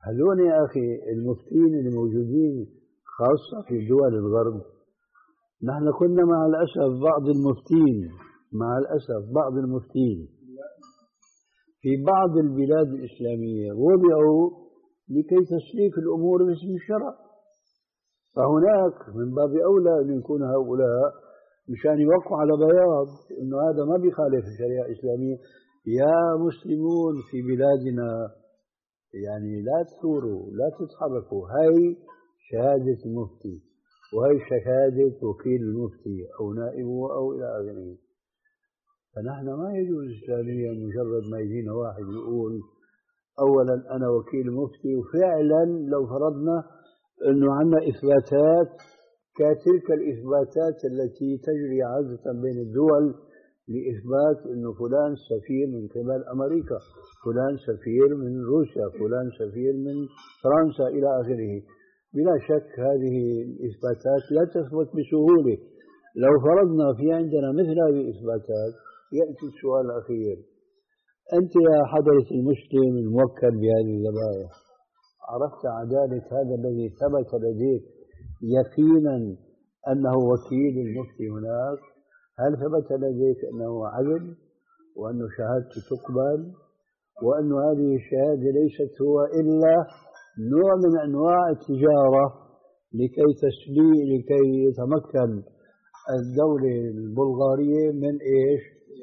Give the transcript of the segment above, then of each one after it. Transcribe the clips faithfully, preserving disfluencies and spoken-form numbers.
هذول يا أخي المفتين اللي موجودين خاصة في دول الغرب، نحن كنا مع الأسف بعض المفتين مع الأسف بعض المفتين في بعض البلاد الإسلامية وضعوا لكي تسليك الأمور باسم الشرع، فهناك من باب أولى أن يكون هؤلاء مشان يوقعوا على بياض إنه هذا ما بيخالف الشريعة الإسلامية. يا مسلمون في بلادنا يعني لا تثوروا لا تتحركوا، هاي شهادة المفتي وهي شهادة وكيل المفتي أو نائبه أو إلى آخره. فنحن ما يجوز إسلاميا مجرد ما يجينا واحد يقول أولا أنا وكيل مفتي، وفعلا لو فرضنا أنه عندنا إثباتات كتلك الإثباتات التي تجري عادة بين الدول لإثبات أنه فلان سفير من قبل أمريكا، فلان سفير من روسيا، فلان سفير من فرنسا إلى آخره. بلا شك هذه الإثباتات لا تثبت بسهولة. لو فرضنا في عندنا مثل هذه الإثباتات يأتي السؤال الأخير: أنت يا حضرة المسلم الموكل بهذه الذبائح عرفت عدالة هذا الذي ثبت لديك يقينا أنه وكيل المفتي هناك؟ هل ثبت لديك أنه عدل وأن شهادته تقبل وأن هذه الشهادة ليست هو إلا نوع من أنواع التجارة لكي تسلي لكي يتمكن الدولة البلغارية من إيش؟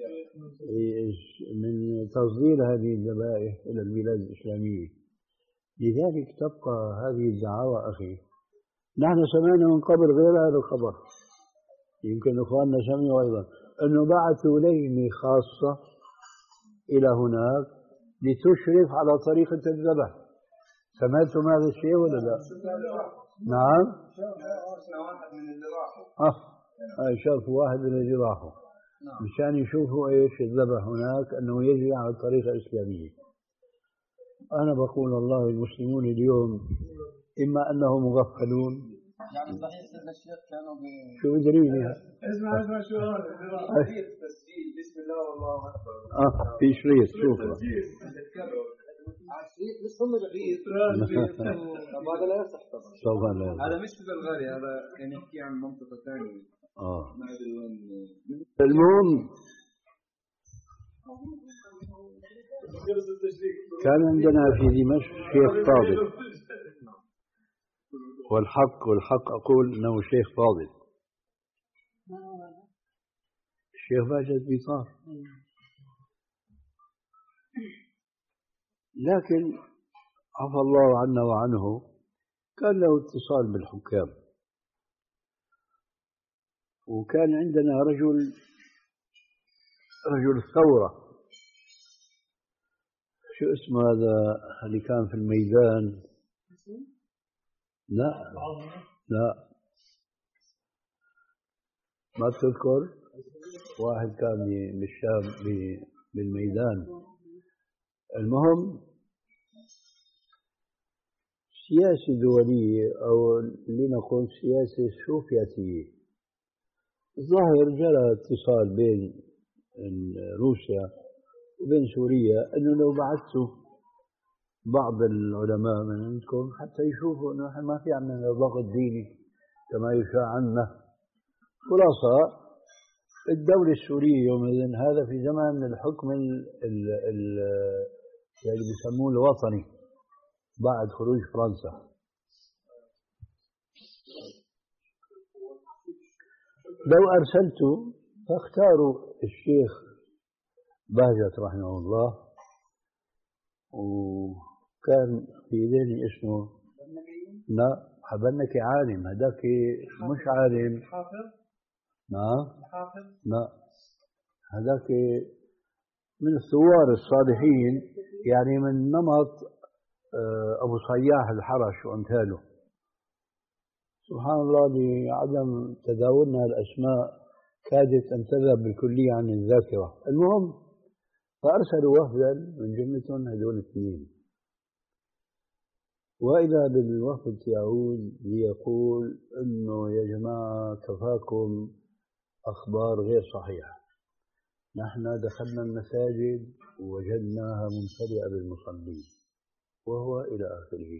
من تصدير هذه الذبائح إلى البلاد الإسلامية. لذلك تبقى هذه الدعاوى أخي. نحن سمعنا من قبل غير هذا الخبر، يمكن إخواننا سمعوا أيضا أنه بعثوا لجنة خاصة إلى هناك لتشرف على طريقة الذبح. سمعتم هذا الشيء ولا لا؟ نعم. واحد من اللي راحوا اه شافوا واحد من اللي راحوا مشان يشوفوا ايش الذبح هناك انه يجري على الطريقة الإسلامية. انا بقول والله المسلمون اليوم اما انهم مغفلون، يعني صحيح سيدنا الشيخ كانوا ب شو دليل اسمع اسمع شو هذا تسجيل بسم الله والله اكبر اه في شريط شوف بس هم شريط هذا لا يصح طبعا. هذا مش في بلغاريا، هذا كان يحكي عن منطقة ثانية اه ما ادري وين. المهم كان عندنا في دمشق شيخ فاضل، والحق والحق أقول أنه شيخ فاضل، الشيخ باجد بيطار، لكن عفى الله عنا وعنه كان له اتصال بالحكام. وكان عندنا رجل رجل ثورة، شو اسمه هذا اللي كان في الميدان؟ لا لا ما تذكر؟ واحد كان بالشام بالميدان. المهم سياسة دولية أو لنقول سياسة سوفيتية. الظاهر جرى اتصال بين روسيا وبين سوريا أنه لو بعثوا بعض العلماء من عندكم حتى يشوفوا أنه ما في عندنا ضغط ديني كما يشاع عنا. خلاصة الدولة السورية يومئذ، هذا في زمان الحكم اللي بيسموه الوطني بعد خروج فرنسا، لو أرسلتوا فاختاروا الشيخ بهجت رحمه الله، وكان في ذهني اسمه لا حبنكي عالم، هذاك مش عالم نعم لا هذاك من الثوار الصالحين، يعني من نمط أبو صياح الحرش وأمثاله. سبحان الله لعدم تداولنا الأسماء كادت أن تذهب بالكلية عن الذاكرة. المهم فأرسلوا وفدا من جملتهم هذول الاثنين، وإذا بالوفد يعود ليقول إنه يا جماعة كفاكم أخبار غير صحيحة، نحن دخلنا المساجد ووجدناها ممتلئة بالمصلين، وهو إلى آخره.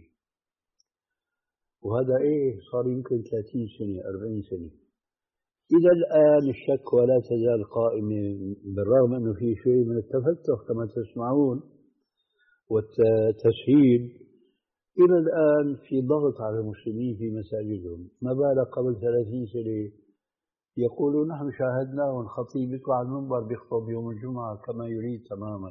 وهذا إيه صار يمكن ثلاثين سنة أربعين سنة. إلى الآن الشك ولا تزال قائمة، بالرغم أنه في شيء من التفتح كما تسمعون والتسهيل. إلى الآن في ضغط على المسلمين في مساجدهم، ما بالك قبل ثلاثين سنة يقولون نحن شاهدناه الخطيب يطلع على المنبر بيخطب يوم الجمعة كما يريد تماما.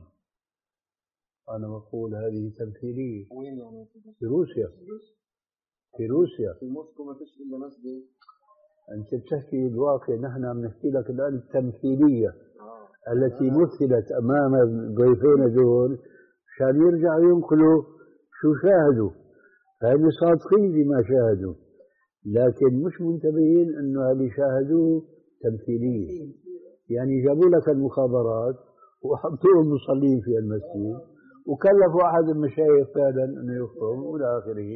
أنا بقول هذه تمثيلية. وين يعني؟ في روسيا. في روسيا. في موسكو ما فيش إلا مسجد. أنت بتحكي الواقع، نحن عم نحكي لك الآن التمثيلية آه. التي آه. مثلت أمام الضيفين دول عشان يرجعوا ينقلوا شو شاهدوا، فهم صادقين بما شاهدوا، لكن مش منتبهين أنه اللي شاهدوه تمثيلية. يعني جابوا لك المخابرات وحطوهم مصلين في المسجد وكلفوا أحد المشايخ فعلا أنه يخطب وإلى آخره.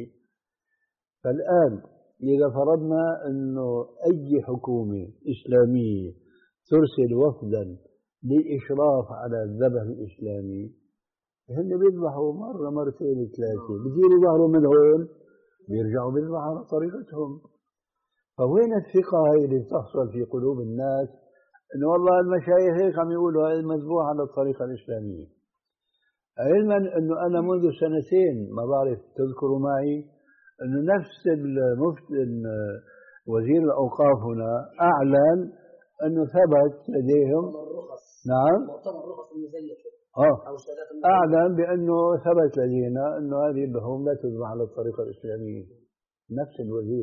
فالآن إذا فرضنا أنه أي حكومة إسلامية ترسل وفدا للإشراف على الذبح الإسلامي، هن بيذبحوا مرة مرتين ثلاثة، بيديروا ظهروا من هون بيرجعوا بيذبحوا على طريقتهم. فوين الثقة هاي اللي بتحصل في قلوب الناس إنه والله المشايخ هيك عم يقولوا هذا مذبوح على الطريقة الإسلامية؟ علما أنه أنا منذ سنتين ما بعرف تذكروا معي أنه نفس المفتي وزير الأوقاف هنا أعلن أنه ثبت لديهم نعم مؤتمر رخص المزيفة آه أعلن بأنه ثبت لدينا أنه هذه اللحوم لا تذبح على الطريقة الإسلامية. نفس الوزير.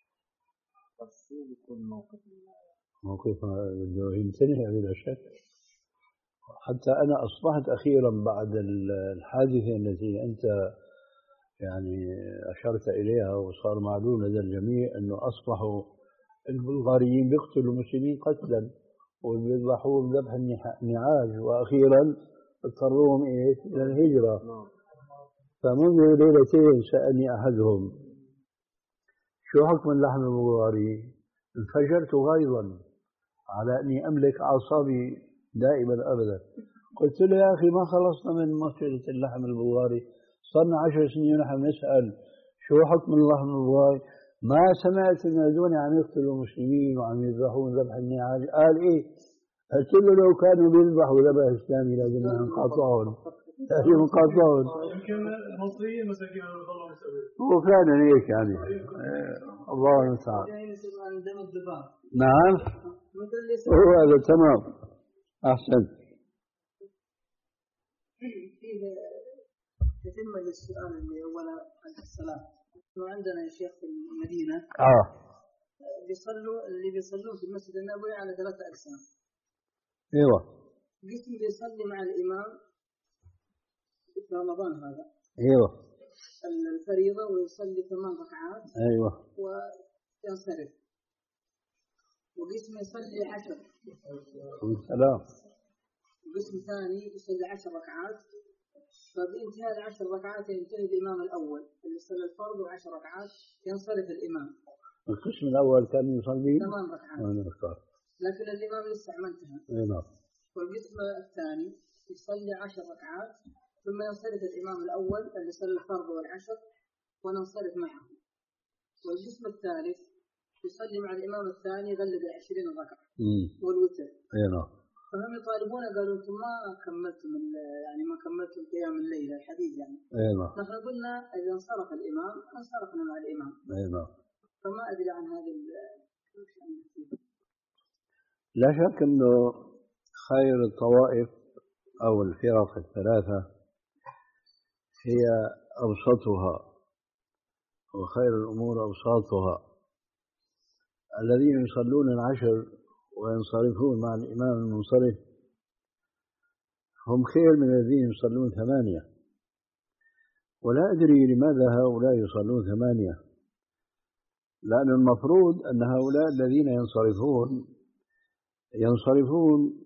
بس يكون موقف موقف بده يمتنع بلا شك. حتى أنا أصبحت أخيرا بعد الحادثة التي أنت يعني أشرت إليها وصار معلوم لدى الجميع أنه أصبحوا البلغاريين بيقتلوا المسلمين قتلا وبيذبحوهم ذبح النعاج، وأخيرا اضطروهم إيه إلى الهجرة. فمنذ ليلتين سألني أحدهم شو حكم اللحم البلغاري؟ انفجرت غيظا على أني أملك أعصابي دائما أبدا. قلت له يا أخي ما خلصنا من مشكلة اللحم البلغاري، صرنا عشر سنين ونحن نسأل شو حكم اللحم البلغاري، ما سمعت إن هذول عم يقتلوا المسلمين وعم يذبحون ذبح النعاج. قال إيه؟ قلت له لو كانوا بيذبحوا ذبح إسلامي لازم نقاطعهم، لازم نقاطعهم. يمكن المصريين مساكين الله يسوي. هو فعلا هيك يعني. الله المستعان. نعم هو هذا تمام. أحسن. تتم للسؤال اللي أولا عن الصلاة. وعندنا يا شيخ في المدينة آه بيصلوا اللي بيصلون في المسجد النبوي على ثلاثة أقسام. أيوة. قسم بيصلي مع الإمام في رمضان هذا. أيوة. الفريضة ويصلي ثمان ركعات. أيوة. وينصرف. وقسم يصلي عشر. السلام. وقسم ثاني يصلي عشر ركعات. فبانتهاء العشر ركعات ينتهي الإمام الأول اللي صلى الفرض وعشر ركعات ينصرف الإمام. القسم الأول كان يصلي ثمان ركعات. لكن الإمام لسه ما انتهى. نعم. والقسم الثاني يصلي عشر ركعات ثم ينصرف الإمام الأول اللي صلى الفرض والعشر وننصرف معه. والقسم الثالث يصلي مع الإمام الثاني يغلب العشرين ركعة والوتر. نعم. فهم يطالبون قالوا أنتم ما كملتم يعني ما كملتم قيام الليل الحديث يعني. نعم. نحن قلنا إذا انصرف الإمام انصرفنا مع الإمام. نعم. فما أدري عن هذه. لا شك أنه خير الطوائف أو الفرق الثلاثة هي أوسطها، وخير الأمور أوساطها. الذين يصلون العشر وينصرفون مع الإمام المنصرف هم خير من الذين يصلون ثمانية. ولا أدري لماذا هؤلاء يصلون ثمانية، لأن المفروض أن هؤلاء الذين ينصرفون ينصرفون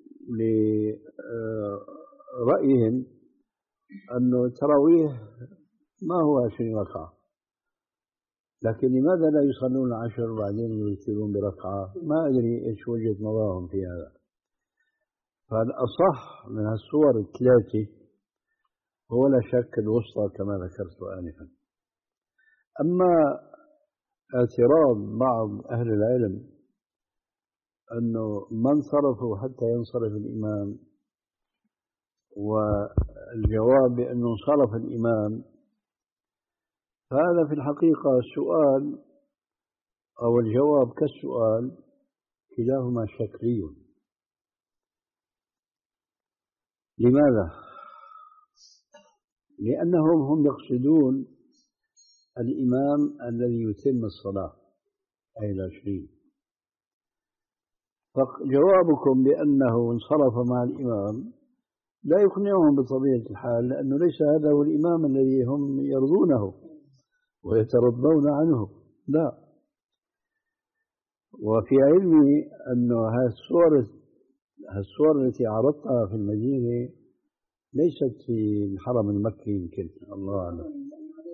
لرأيهم أن التراويح ما هو عشرين ركعة، لكن لماذا لا يصلون العشر بعدين يوترون بركعة؟ ما أدري إيش وجهة نظرهم في هذا. فالأصح من الصور الثلاثة ولا شك الوسطى كما ذكرت آنفا. أما اعتراض بعض أهل العلم أنه ما انصرفوا حتى ينصرف الإمام، والجواب بأنه انصرف الإمام، فهذا في الحقيقة سؤال أو الجواب كالسؤال، كلاهما شكلي. لماذا؟ لأنهم هم يقصدون الإمام الذي يتم الصلاة أي العشرين، فجوابكم بأنه انصرف مع الإمام لا يقنعهم بطبيعة الحال، لأنه ليس هذا هو الإمام الذي هم يرضونه ويترضون عنه، لا. وفي علمي أن هالصور هالصور التي عرضتها في المدينة ليست في الحرم المكي، يمكن الله أعلم.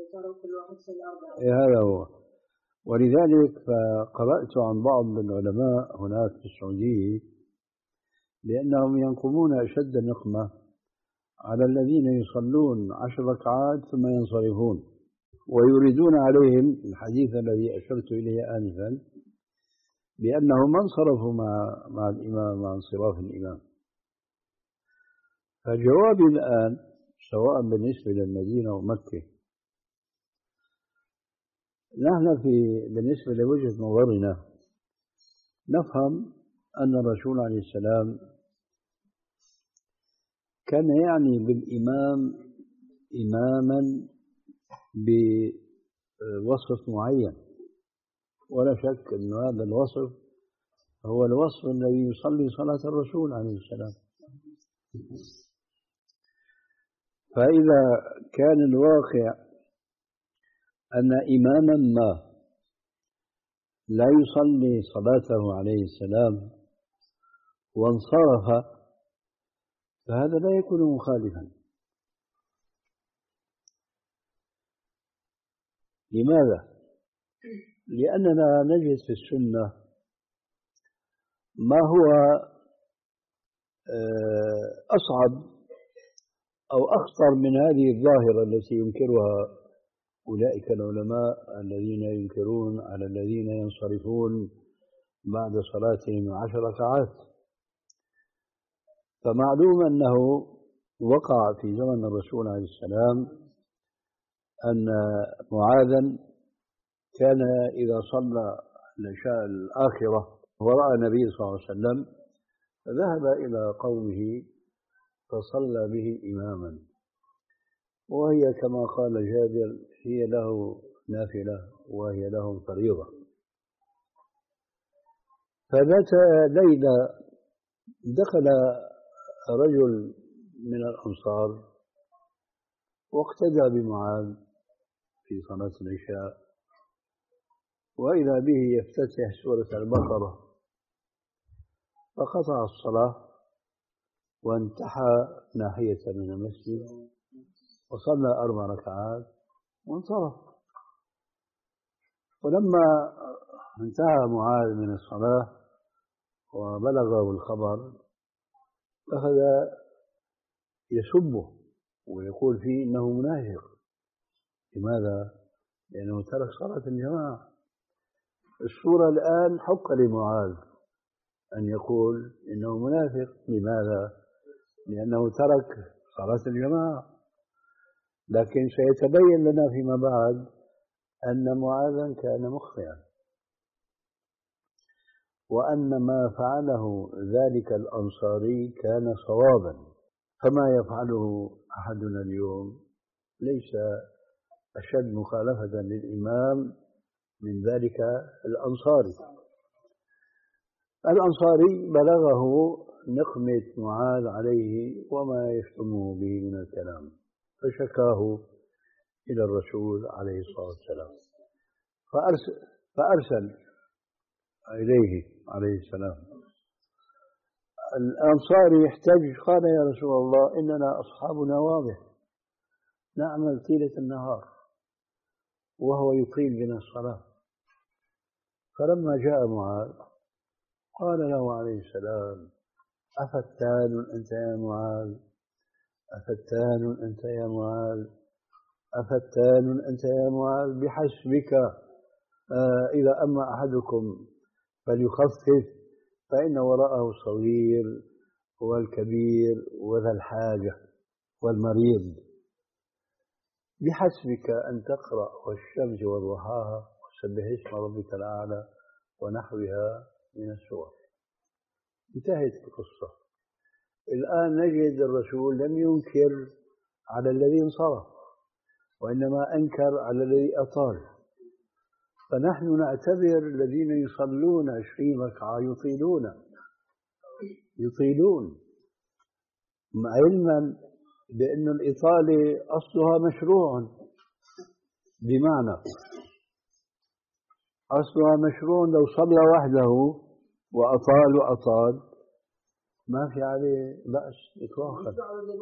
إيه هذا هو. ولذلك فقرأت عن بعض العلماء هناك في السعودية لأنهم ينقمون أشد النقمة على الذين يصلون عشر ركعات ثم ينصرفون، ويريدون عليهم الحديث الذي أشرت إليه آنفا بأنهم ما انصرفوا مع مع الإمام مع انصراف الإمام. فجوابي الآن سواء بالنسبة للمدينة ومكة، نحن في بالنسبة لوجهة نظرنا نفهم أن الرسول عليه السلام كان يعني بالإمام إماما بوصف معين، ولا شك أن هذا الوصف هو الوصف الذي يصلي صلاة الرسول عليه السلام. فإذا كان الواقع أن إماما ما لا يصلي صلاته عليه السلام وانصرف، فهذا لا يكون مخالفا. لماذا؟ لأننا نجد في السنة ما هو أصعب أو أخطر من هذه الظاهرة التي ينكرها أولئك العلماء الذين ينكرون على الذين ينصرفون بعد صلاتهم عشر ركعات. فمعلوم أنه وقع في زمن الرسول عليه السلام أن معاذا كان إذا صلى العشاء الآخرة ورأى النبي صلى الله عليه وسلم فذهب إلى قومه فصلى به إماما، وهي كما قال جابر هي له نافلة وهي لهم فريضة. فذات ليلة دخل رجل من الأنصار واقتدى بمعاذ في صلاة العشاء، وإذا به يفتتح سورة البقرة، فقطع الصلاة وانتحى ناحية من المسجد وصلى أربع ركعات وانصرف. ولما انتهى معاذ من الصلاة وبلغه الخبر أخذ يسبه ويقول فيه إنه منافق. لماذا؟ لأنه ترك صلاة الجماعة. الصورة الآن حق لمعاذ أن يقول إنه منافق. لماذا؟ لأنه ترك صلاة الجماعة. لكن سيتبين لنا فيما بعد أن معاذا كان مخطئا، وأن ما فعله ذلك الأنصاري كان صوابا، فما يفعله أحدنا اليوم ليس أشد مخالفة للإمام من ذلك الأنصاري. الأنصاري بلغه نقمة معاذ عليه وما يشتمه به من الكلام، فشكاه إلى الرسول عليه الصلاة والسلام، فأرسل, فأرسل إليه عليه السلام. الأنصاري يحتج قال يا رسول الله إننا أصحابنا واضح نعمل طيلة النهار وهو يقيم بنا الصلاة. فلما جاء معاذ قال له عليه السلام أفتان أنت يا معاذ أفتان أنت يا معاذ أفتان أنت يا معاذ بحسبك آه إذا أما أحدكم فليخفف فإن وراءه الصغير والكبير وذا الحاجة والمريض. بحسبك أن تقرأ والشمس وضحاها وسبح اسم ربك الأعلى ونحوها من السور. انتهت القصة. الآن نجد الرسول لم ينكر على الذي انصرف، وإنما أنكر على الذي أطال. فنحن نعتبر الذين يصلون عشرين ركعة يطيلون يطيلون علما بأن الإطالة أصلها مشروع، بمعنى أصلها مشروع لو صلى وحده وأطال وأطال ما في عليه بأس إطلاقا،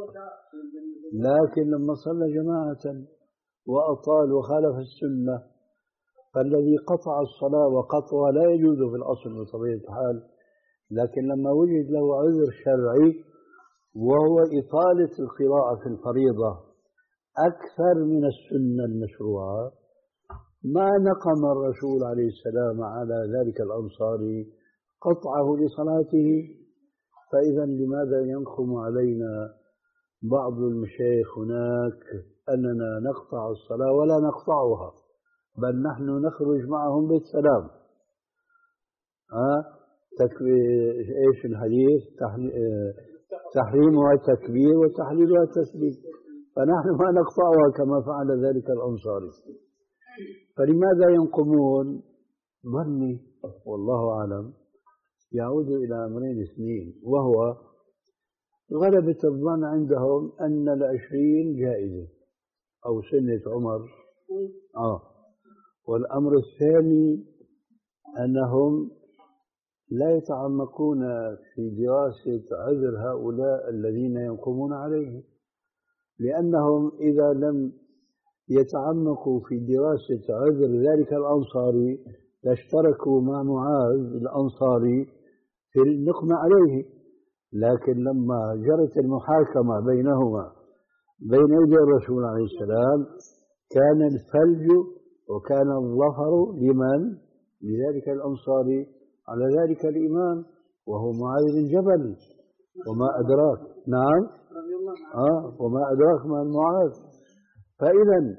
لكن لما صلى جماعة وأطال وخالف السنة فالذي قطع الصلاة وقطعها لا يجوز في الأصل بطبيعة الحال، لكن لما وجد له عذر شرعي وهو إطالة القراءة في الفريضة أكثر من السنة المشروعة ما نقم الرسول عليه السلام على ذلك الأنصاري قطعه لصلاته. فإذا لماذا ينقم علينا بعض المشايخ هناك أننا نقطع الصلاة ولا نقطعها، بل نحن نخرج معهم بالسلام. أه؟ إيش الحديث؟ تحريمها تكبير وتحليلها تسليم، فنحن ما نقطعها كما فعل ذلك الأنصاري. فلماذا ينقمون؟ ظني والله أعلم يعود إلى أمرين اثنين، وهو غلبة الظن عندهم أن العشرين جائزة أو سنة عمر. آه. والأمر الثاني أنهم لا يتعمقون في دراسة عذر هؤلاء الذين ينقمون عليه، لأنهم إذا لم يتعمقوا في دراسة عذر ذلك الأنصاري لاشتركوا مع معاذ الأنصاري في النقم عليه. لكن لما جرت المحاكمة بينهما بين يدي الرسول عليه السلام كان الفلج وكان الظفر لمن؟ لذلك الأنصاري على ذلك الإمام وهو معاذ بن جبل. وما أدراك نعم آه وما أدراك ما معاذ. فإذا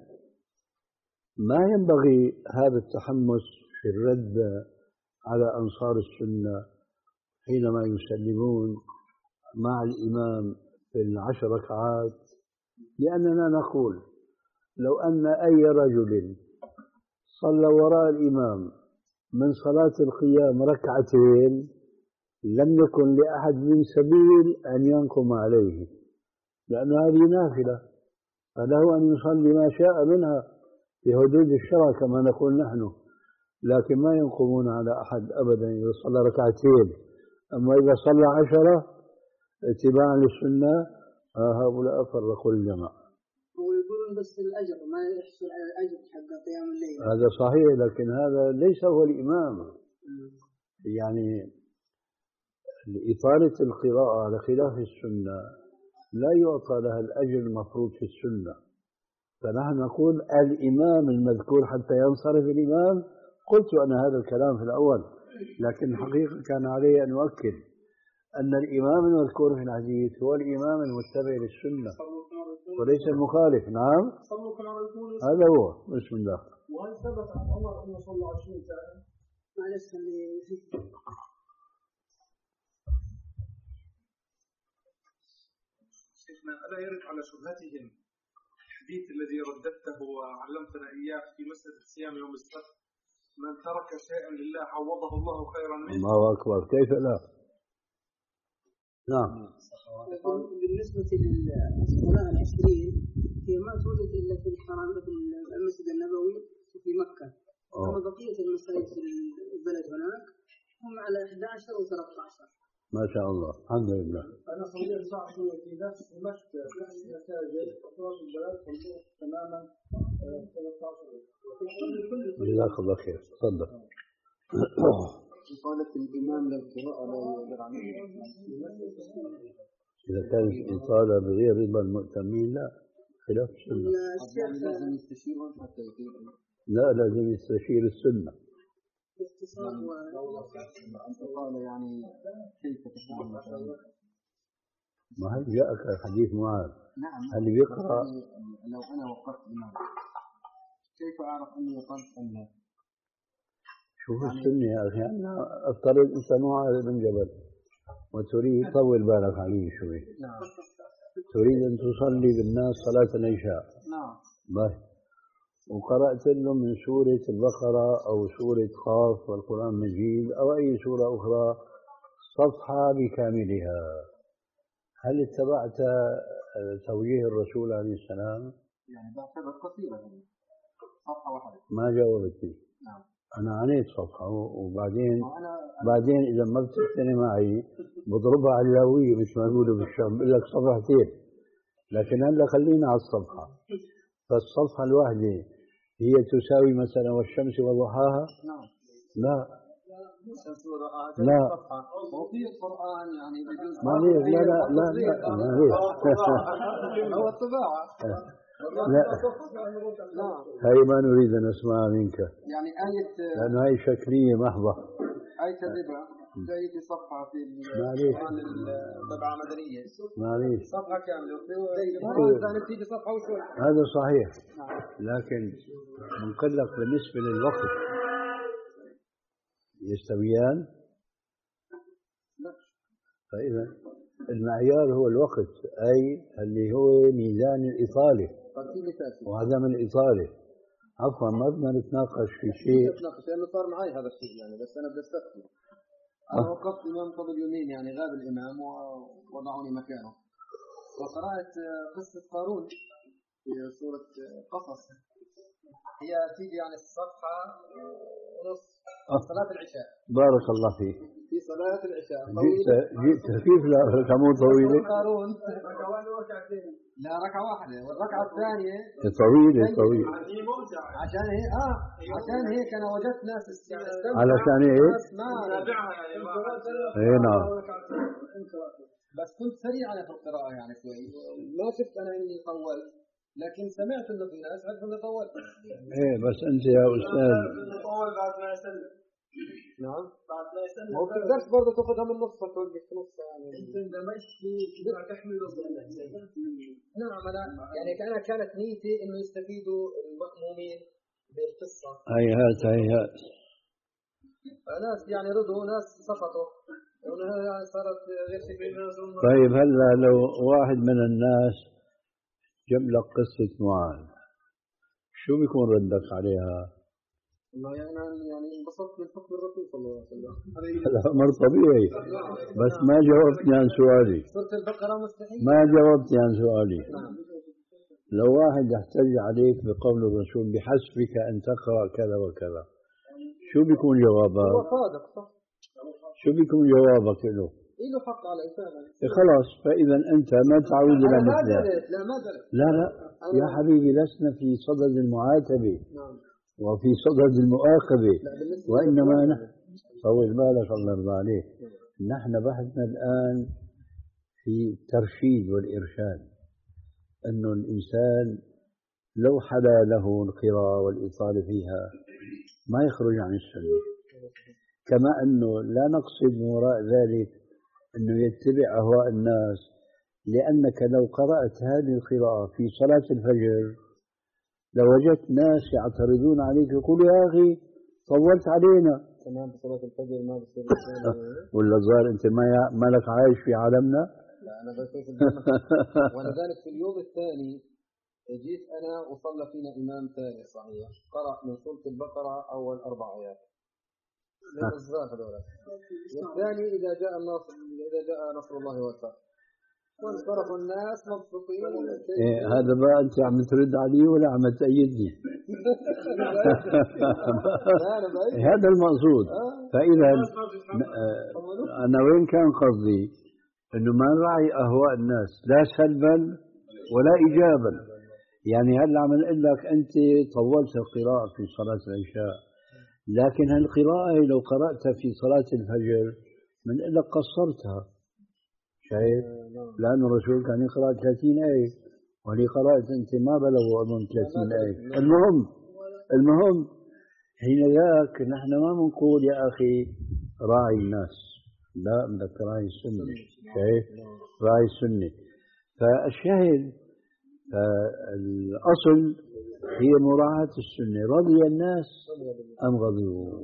ما ينبغي هذا التحمس في الرد على أنصار السنة حينما يسلمون مع الإمام في العشر ركعات، لأننا نقول لو أن أي رجل صلى وراء الإمام من صلاة القيام ركعتين لم يكن لأحد من سبيل أن ينقم عليه، لأن هذه نافلة فله أن يصلي ما شاء منها في حدود الشرع كما نقول نحن، لكن ما ينقمون على أحد أبدا إذا صلى ركعتين. أما إذا صلى عشرة اتباعا للسنة هؤلاء فرقوا الجماعة. ويقولون بس الأجر ما يحصل على الأجر حق قيام الليل. هذا صحيح، لكن هذا ليس هو الإمام. يعني لإطالة القراءة على خلاف السنة لا يعطى لها الأجر المفروض في السنة. فنحن نقول الإمام المذكور حتى ينصرف الإمام. قلت أنا هذا الكلام في الأول، لكن الحقيقة كان علي أن أؤكد أن الإمام المذكور في الحديث هو الإمام المتبع للسنة وليس المخالف. نعم هذا هو. بسم الله. وهل ثبت عن عمر أنه صلى عشرين ساعة؟ معلش شيخنا ألا يرد على شبهتهم الحديث الذي رددته وعلمتنا إياه في مسألة صيام يوم السبت، من ترك شيئا لله عوضه الله خيرا منه؟ الله أكبر، كيف لا؟ نعم. بالنسبة للصلاة العشرين هي ما توجد إلا في الحرم في المسجد النبوي وفي مكة، أما بقية المساجد في البلد هناك هم على إحدى عشر و ثلاثة عشر. ما شاء الله، الحمد لله. أنا صليت ساعة في نفس مكة في نفس المساجد وأطراف البلد صليت تماما ثلاثة عشر. جزاك الله خير. تفضل. قالت الإمام للقراءة لا يقدر عليه. إذا كانت إطالة بغير رضا المؤتمين لا، خلاف السنة. لازم يستشيرهم حتى يطيل. لا، لازم يستشير السنة. باختصار قال يعني كيف تفعل مثلا؟ ما هل جاءك حديث معاذ؟ نعم. اللي بيقرأ لو أنا وقفت إمام كيف أعرف أني وقفت أم لا؟ شوف السنة يا أخي. أنا أفترض أنت معاذ بن جبل وتريد طول بالك عليه شوي. نعم. تريد أن تصلي بالناس صلاة العشاء. نعم. بس وقرأت لهم من سورة البقرة أو سورة قاف والقرآن المجيد أو أي سورة أخرى صفحة بكاملها، هل اتبعت توجيه الرسول عليه السلام؟ يعني بعتبر قصيرة صفحة واحدة. ما جاوبتني. نعم. أنا عنيت صفحة وبعدين بعدين إذا ما بتقتني معي بضربها على اللاوية مثل ما يقولوا بالشام، بقول لك صفحتين، لكن هلا خلينا على الصفحة. فالصفحة الواحدة هي تساوي مثلا والشمس وضحاها؟ نعم. لا الشمس وضحاها لا. وفي القرآن يعني بجزء. ما ليش لا لا لا لا ما ليش. هو الطباعة. لا هاي ما نريد أن نسمعها منك. يعني آية. لأنه هاي شكلية محضة. آية الربا زي في صفحة في القرآن الطبعة مدنية. معليش. صفحة كاملة. زي القرآن بتيجي صفحة وشوي. هذا صحيح. لكن بنقول لك بالنسبة للوقت يستويان؟ لا. فإذا المعيار هو الوقت، أي اللي هو ميزان الإطالة وعدم الإطالة. عفوا ما بدنا نتناقش في شيء. نتناقش لأنه صار معي هذا الشيء يعني، بس أنا بدي أستفسر. أنا وقفت إمام قبل يومين يعني غاب الإمام ووضعوني مكانه، وقرأت قصة قارون في سورة قصص. هي تيجي يعني الصفحة ونص صلاة العشاء. بارك الله فيك. في صلاة العشاء جئت جئت كيف لا ركعة طويلة؟ قارون لا ركعة واحدة، والركعة الثانية طويلة طويلة. عشان هي اه عشان هيك انا وجدت ناس علشان ايه؟ ايه نعم. بس كنت سريع انا في القراءة يعني شوي، ما شفت انا اني طولت، لكن سمعت انه في ناس عرفوا اني طولت. ايه بس انت يا استاذ طول بعد ما يسلم. نعم بعد ما يسلم. ما بتقدرش برضه تاخذها من نصها توقف في نصها يعني. انت اندمجت في كذا تحمل نعم. انا يعني انا كانت نيتي انه يستفيدوا المأمومين بالقصة. هيهات هيهات. ناس يعني رضوا ناس سقطوا وانها صارت غير شكل. طيب هلا لو واحد من الناس جاب لك قصة معاذ شو بيكون ردك عليها؟ والله يعني أنا يعني انبسطت من حكم الرسول صلى الله عليه وسلم. هذا أمر طبيعي، بس ما جاوبتني عن سؤالي. سورة البقرة مستحيل. ما جاوبتني عن سؤالي. لو واحد يحتج عليك بقول الرسول بحسبك أن تقرأ كذا وكذا، شو بيكون جوابك؟ هو صادق صح. شو بيكون جوابك له؟ له حق على إنسانه. خلاص، فإذا أنت ما تعود إلى مثله. لا ما درت. لا لا يا حبيبي، لسنا في صدد المعاتبة. نعم. وفي صدد المؤاخذة، وإنما نحن طول بالك الله يرضى عليك. نحن بحثنا الآن في الترشيد والإرشاد، أنه الإنسان لو حلا له القراءة والإطالة فيها ما يخرج عن السنة، كما أنه لا نقصد من وراء ذلك أنه يتبع أهواء الناس، لأنك لو قرأت هذه القراءة في صلاة الفجر لوجدت ناس يعترضون عليك يقولوا يا أخي طولت علينا. تمام بصلاة الفجر ما بصير. ولا ظاهر أنت ما ما لك عايش في عالمنا؟ لا أنا بشوف الجنة. ولذلك في اليوم الثاني جيت أنا وصلى فينا إمام ثاني صحيح قرأ من سورة البقرة أول أربع آيات. للأزرار هذول. والثاني إذا جاء النصر إذا جاء نصر الله والفتح. وانصرف الناس مبسوطين. إيه هذا بقى أنت عم ترد علي ولا عم تأيدني؟ هذا المقصود. فإذا أنا وين كان قصدي؟ إنه ما نراعي أهواء الناس لا سلبا ولا إيجابا. يعني هلا عم نقول لك أنت طولت القراءة في صلاة العشاء، لكن هالقراءة لو قرأتها في صلاة الفجر بنقول لك قصرتها. شايف؟ لأن الرسول كان يقرأ ثلاثين آية ولي قرأت أنت ما بلغوا أظن ثلاثين آية. المهم المهم حين ذاك نحن ما بنقول يا أخي راعي الناس، لا بدك راعي السنة. شايف؟ راعي السنة. فالشاهد الأصل هي مراعاة السنة، رضي الناس أم غضبوا.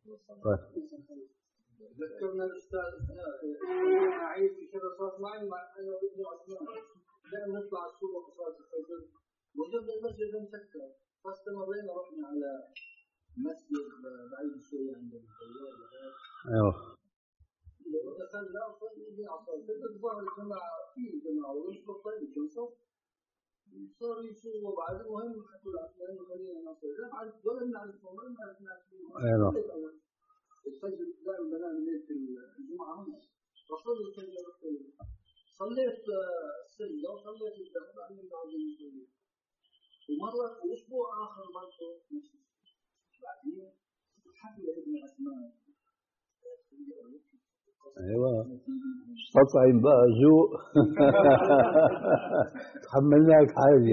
ذكرنا الأستاذ عيد في شبه صلاة معي مع أنا وابن عثمان لأن نطلع السوق وصلاة الفجر وجدنا المسجد مسكر فاستمرينا رحنا على مسجد بعيد شوية عند الخيار. أيوه. ودخلنا وصلنا ابن عصام الظاهر الجماعة في جماعة ويشكر طيب جنسه صار يسوق بعد المهم حكوا العثمان خلينا نصل لا بعد ولا نعرفهم ولا نعرفنا أيوه. الفجر دائما بنام ليلة الجمعة هنا وصلي الفجر صليت السجدة وصليت الدهر بعدين بعدين صليت ومرة أسبوع آخر برضه نفس الشيء بعدين حكي لابن عثمان ايوه استطعم بقى ذوق تحملناك حاجه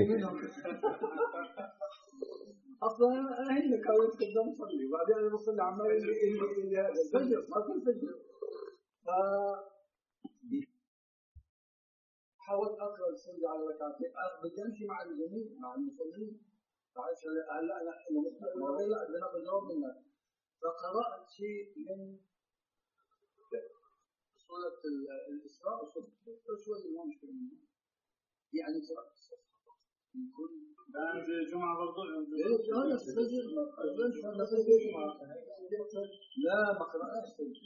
اصلا انا هنا كنت قدام صلي وبعدين انا بصلي عمال اللي هذا الفجر ما في الفجر ف حاولت اقرا السجده على ركعتين بدي امشي مع الجميع مع المصلين بعرفش هلا انا انا مستقبل ولا لا بدي ناخذ جواب منك فقرات شيء من صلاة الإسراء وصلاة شوي ما مشكلة منه يعني صلاة الصبح من كل بعد الجمعة برضو لا السجل ما سجل جمعة لا ما قرأش سجل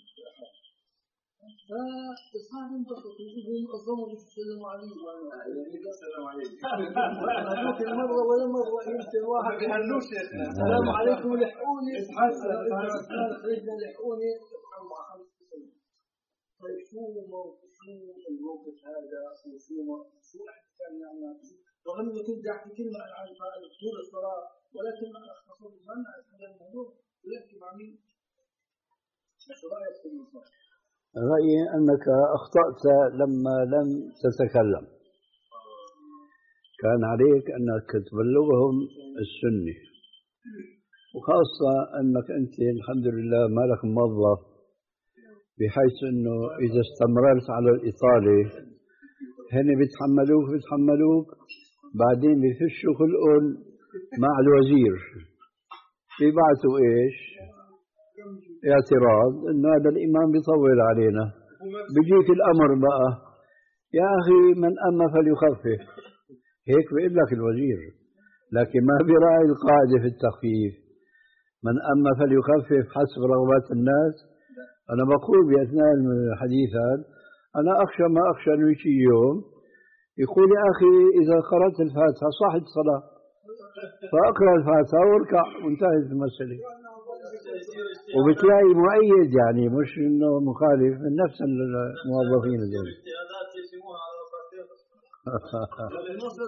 فصار انبسط يجيبوا ينظموا يسلموا عليه السلام عليكم هذوك المرة ولا مرة يمكن واحد بيهنوش يا اخي السلام عليكم لحقوني اتحسن خرجنا لحقوني أربعة خمس سنين. طيب شو موقف شو الموقف هذا وشو شو كان يعني رغم اني كنت احكي كلمه عن طول الصلاه ولكن اختصرت ظن هذا الموضوع ولكن مع مين؟ شو رايك في الموضوع؟ رأيي أنك أخطأت لما لم تتكلم. كان عليك أنك تبلغهم السنة، وخاصة أنك أنت الحمد لله ما لك موظف، بحيث أنه إذا استمررت على الإطالة هن بيتحملوك بيتحملوك بعدين بيفشوا خلقهم مع الوزير بيبعثوا إيش؟ اعتراض إنه هذا الإمام بيطول علينا. بيجيك الأمر بقى يا أخي من أما فليخفف، هيك بيقول لك الوزير، لكن ما براعي القاعدة في التخفيف من أما فليخفف حسب رغبات الناس. أنا بقول بأثناء الحديث هذا أنا أخشى ما أخشى أنه يجي يوم يقول يا أخي إذا قرأت الفاتحة صحت الصلاة فأقرأ الفاتحة واركع وانتهت المسألة، وبتلاقي مؤيد يعني مش إنه مخالف من نفس الموظفين دول. في مصر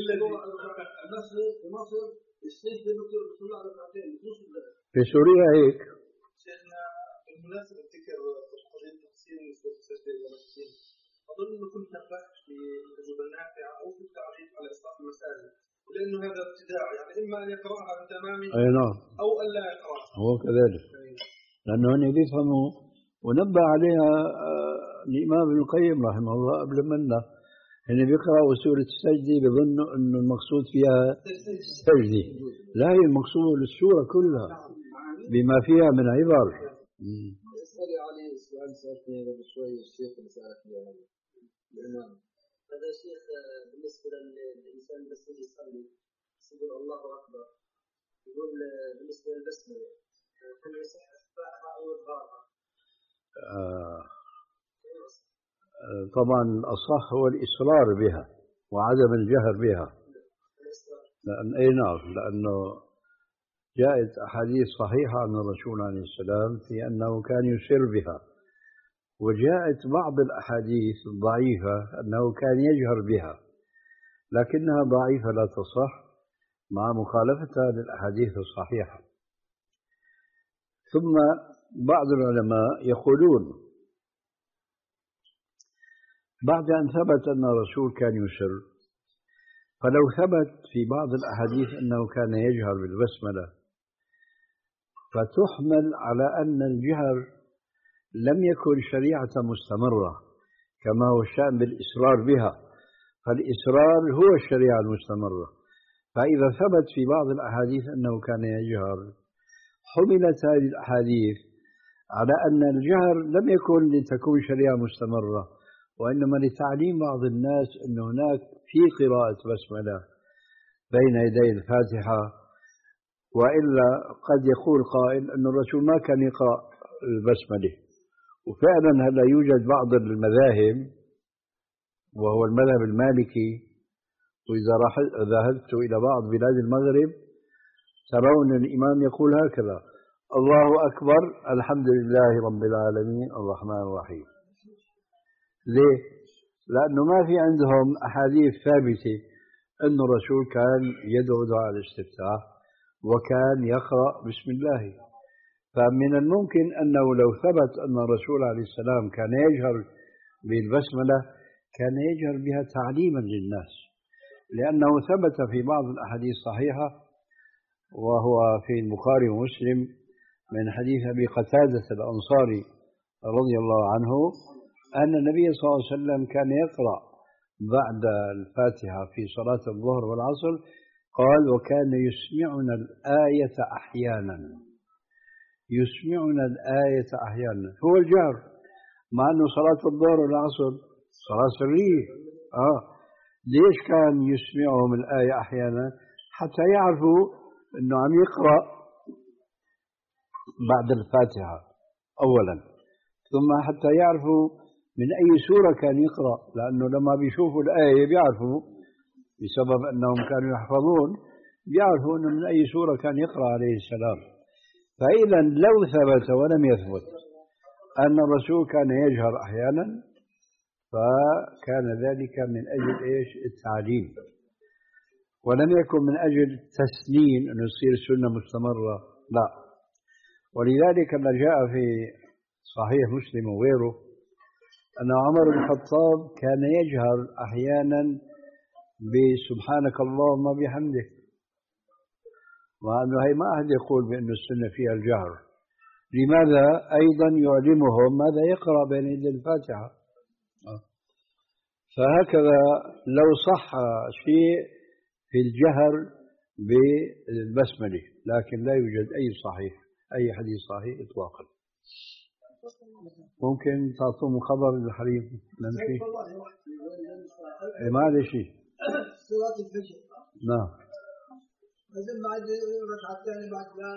في مصر السيد دكتور بيصلي على ركعتين في سوريا هيك. شيخنا بالمناسبة أفتكر قضية تقسيم السجدة إلى مسجدين، أظن أنه كنت نبهت في الأجوبة النافعة أو في التعليق على إسقاط المساجد، لأنه هذا ابتداع يعني إما أن يقرأها تماما أي نعم أو أن لا يقرأها. هو كذلك لأنه هن بيفهموا، ونبه عليها الإمام ابن القيم رحمه الله قبل منا، هن بيقرأوا سورة السجدة بظنوا أنه المقصود فيها السجدة، لا هي المقصود السورة كلها بما فيها من عبر. اسألي عليه السؤال سألتني قبل شوي الشيخ اللي سألك إياه الإمام هذا الشيخ بالنسبة للإنسان بس يصلي يقول الله أكبر، يقول بالنسبة للبسملة هل يصح إخفاءها أو إظهارها؟ آه طبعا الأصح هو الإصرار بها وعدم الجهر بها، لأن أي نعم لأنه جاءت أحاديث صحيحة عن الرسول عليه السلام في أنه كان يسر بها، وجاءت بعض الأحاديث الضعيفة أنه كان يجهر بها، لكنها ضعيفة لا تصح مع مخالفتها للأحاديث الصحيحة. ثم بعض العلماء يقولون بعد أن ثبت أن الرسول كان يسر، فلو ثبت في بعض الأحاديث أنه كان يجهر بالبسملة فتحمل على أن الجهر لم يكن شريعة مستمرة كما هو الشأن بالإصرار بها، فالإصرار هو الشريعة المستمرة. فإذا ثبت في بعض الأحاديث أنه كان يجهر حملت هذه الأحاديث على أن الجهر لم يكن لتكون شريعة مستمرة، وإنما لتعليم بعض الناس أن هناك في قراءة بسملة بين يدي الفاتحة، وإلا قد يقول قائل أن الرسول ما كان يقرأ البسملة. وفعلا هذا يوجد بعض المذاهب وهو المذهب المالكي، وإذا ذهبت إلى بعض بلاد المغرب ترون الإمام يقول هكذا: الله أكبر الحمد لله رب العالمين الرحمن الرحيم. ليه؟ لأنه ما في عندهم أحاديث ثابتة أن الرسول كان يدعو دعاء الاستفتاح وكان يقرأ بسم الله. فمن الممكن أنه لو ثبت أن الرسول عليه السلام كان يجهر بالبسملة كان يجهر بها تعليما للناس، لأنه ثبت في بعض الأحاديث الصحيحة وهو في البخاري ومسلم من حديث أبي قتادة الأنصاري رضي الله عنه أن النبي صلى الله عليه وسلم كان يقرأ بعد الفاتحة في صلاة الظهر والعصر، قال: وكان يسمعنا الآية أحيانا. يسمعنا الآية أحيانا هو الجهر، مع أنه صلاة الظهر والعصر صلاة سرية. آه ليش كان يسمعهم الآية أحيانا؟ حتى يعرفوا أنه عم يقرأ بعد الفاتحة أولا، ثم حتى يعرفوا من أي سورة كان يقرأ، لأنه لما بيشوفوا الآية بيعرفوا بسبب أنهم كانوا يحفظون، بيعرفوا أنه من أي سورة كان يقرأ عليه السلام. فإذا لو ثبت ولم يثبت أن الرسول كان يجهر أحيانا فكان ذلك من أجل إيش؟ التعليم، ولم يكن من أجل تسنين أنه يصير سنة مستمرة، لا. ولذلك ما جاء في صحيح مسلم وغيره أن عمر بن الخطاب كان يجهر أحيانا بسبحانك اللهم بحمدك، مع أنه هي ما أحد يقول بأن السنة فيها الجهر. لماذا؟ أيضا يعلمهم ماذا يقرأ بين يدي الفاتحة. فهكذا لو صح شيء في الجهر بالبسملة، لكن لا يوجد أي صحيح أي حديث صحيح إطلاقا. ممكن تعطوهم خبر الحريم نمشي؟ ما هذا شيء. صلاة الفجر. نعم. مثل بعد ركعتين بعد لا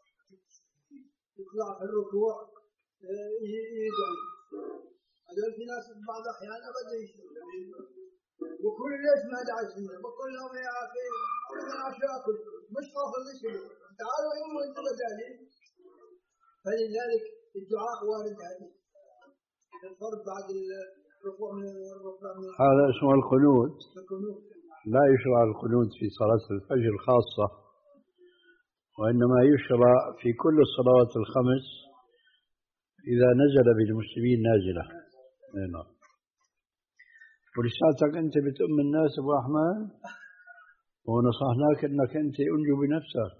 يطلع في الركوع يدعي. هذول في ناس بعض الأحيان أبدا يشتغل وكل ليش ما دعي سنة بقول لهم يا أخي أنا عشان أكل مش حافظ شيء تعالوا يوم أنت بدالي. فلذلك الدعاء وارد هذه الفرض بعد الركوع من الركوع هذا اسمه القنوت. لا يشرع القنوت في صلاة الفجر خاصة، وإنما يشرع في كل الصلوات الخمس إذا نزل بالمسلمين نازلة. نعم. ولساتك أنت بتؤم الناس أبو أحمد ونصحناك أنك أنت أنجو بنفسك.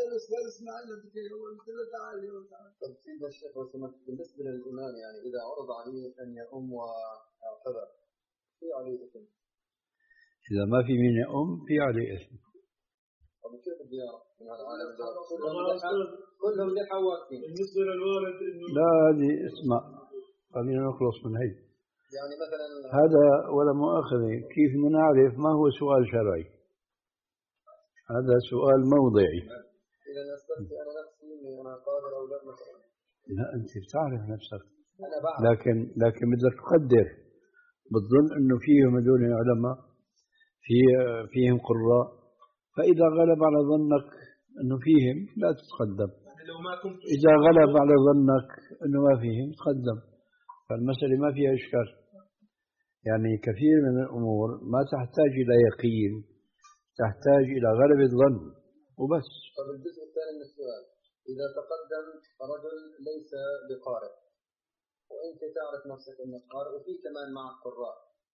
بالنسبة للإمام يعني إذا عرض عليه أن يؤم واعتذر في عليه إثم؟ إذا ما في من يؤم في عليه إثم. طب كيف الديار من هذا العالم كلهم لحى واقفين؟ بالنسبة للوالد لا هذه اسمع خلينا نخلص من هي. يعني مثلا هذا ولا مؤاخذة كيف نعرف ما هو سؤال شرعي؟ هذا سؤال موضعي. إذا استفتي أنا نفسي إني أنا قادر أو لا مثلا. لا أنت بتعرف نفسك. أنا بعرف. لكن لكن بدك تقدر، بتظن إنه فيهم هذول علماء، في فيهم قراء، فإذا غلب على ظنك إنه فيهم لا تتقدم. لو ما كنت إذا غلب على ظنك إنه ما فيهم تقدم. فالمسألة ما فيها إشكال. يعني كثير من الأمور ما تحتاج إلى يقين، تحتاج إلى غلبة ظن وبس. طب الجزء الثاني من السؤال، إذا تقدم رجل ليس بقارئ وأنت تعرف نفسك أنك قارئ وفي كمان معك قراء،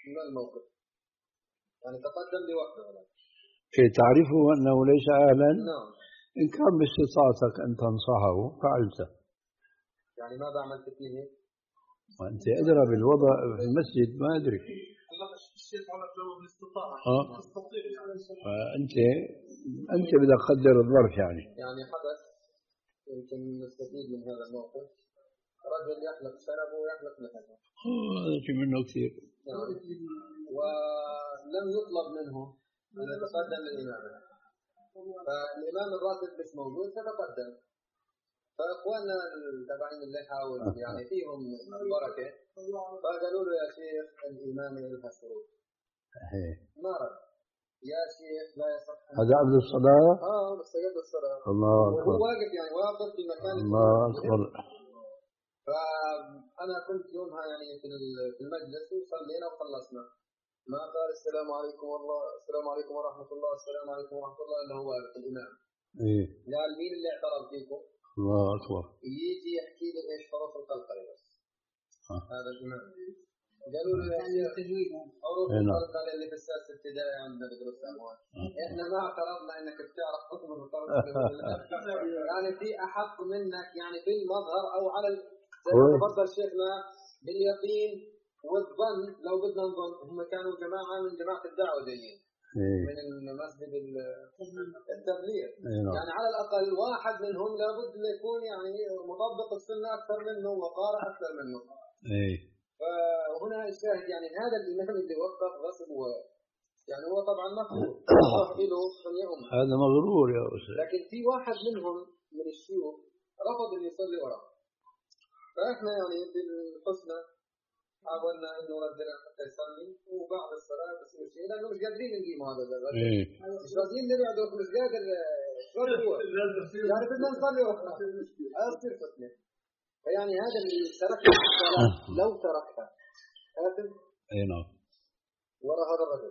من الموقف يعني تقدم لوحده ولا كي تعرفه أنه ليس أهلا. نعم. إن كان باستطاعتك أن تنصحه فعلته. يعني ماذا عملت فيه؟ وأنت أدرى بالوضع في المسجد ما أدري. الشيخ على لو بالاستطاعة آه. تستطيع فأنت أنت بدك تقدر الظرف يعني. يعني حدث يمكن نستفيد من هذا الموقف. رجل يحلق شنبه ويحلق نفسه. هذا في منه كثير. نعم. ولم يطلب منه أن يتقدم للإمام، فالإمام الراتب مش موجود فتقدم. فأخواننا التابعين اللحى يعني فيهم بركة، فقالوا له يا شيخ الإمام لها شروط. ما رد. يا شيخ لا يصح. هذا قبل الصلاة؟ آه بس قبل الصلاة. الله أكبر. وهو واقف يعني واقف في مكان. الله أكبر. فأنا كنت يومها يعني في المجلس وصلينا وخلصنا. ما قال السلام عليكم والله السلام عليكم ورحمة الله السلام عليكم ورحمة الله إلا هو واقف الإمام. إيه. قال مين اللي اعترض فيكم؟ الله أكبر. يجي يحكي لي إيش حروف القلقلة بس. هذا الإمام. قالوا لي يا شيخ حروف القلقلة اللي في السادس ابتدائي عندنا بدرسها أموال. إحنا ما اعترضنا إنك بتعرف حروف القلقلة. يعني في أحق منك يعني في المظهر أو على زي ما تفضل شيخنا باليقين والظن. لو بدنا نظن هم كانوا جماعة من جماعة الدعوة جايين من المسجد التبليغ. يعني على الأقل واحد منهم لابد أن يكون يعني مطبق السنة أكثر منه وقارئ أكثر منه. فهنا الشاهد يعني هذا الإمام اللي وقف غصب هو يعني هو طبعا مفروض له هذا مغرور يا أستاذ. لكن في واحد منهم من الشيوخ رفض أن يصلي وراه. فإحنا يعني بالحسنى حاولنا إنه ردنا حتى يصلي وبعد الصلاة بس مش لأنه مش قادرين نقيم هذا الرجل. مش قادرين نبعده مش قادر شو هو يعني بدنا نصلي وقتها أصير فتنة. فيعني هذا اللي ترك الصلاة لو تركها آثم. أي نعم. وراء هذا الرجل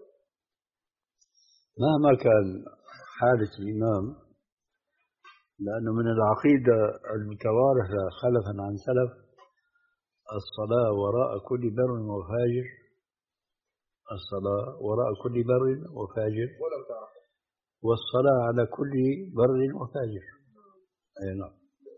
مهما كان حالة الإمام، لأنه من العقيدة المتوارثة خلفا عن سلف الصلاة وراء كل بر وفاجر. الصلاة وراء كل بر وفاجر والصلاة على كل بر وفاجر. أي نعم.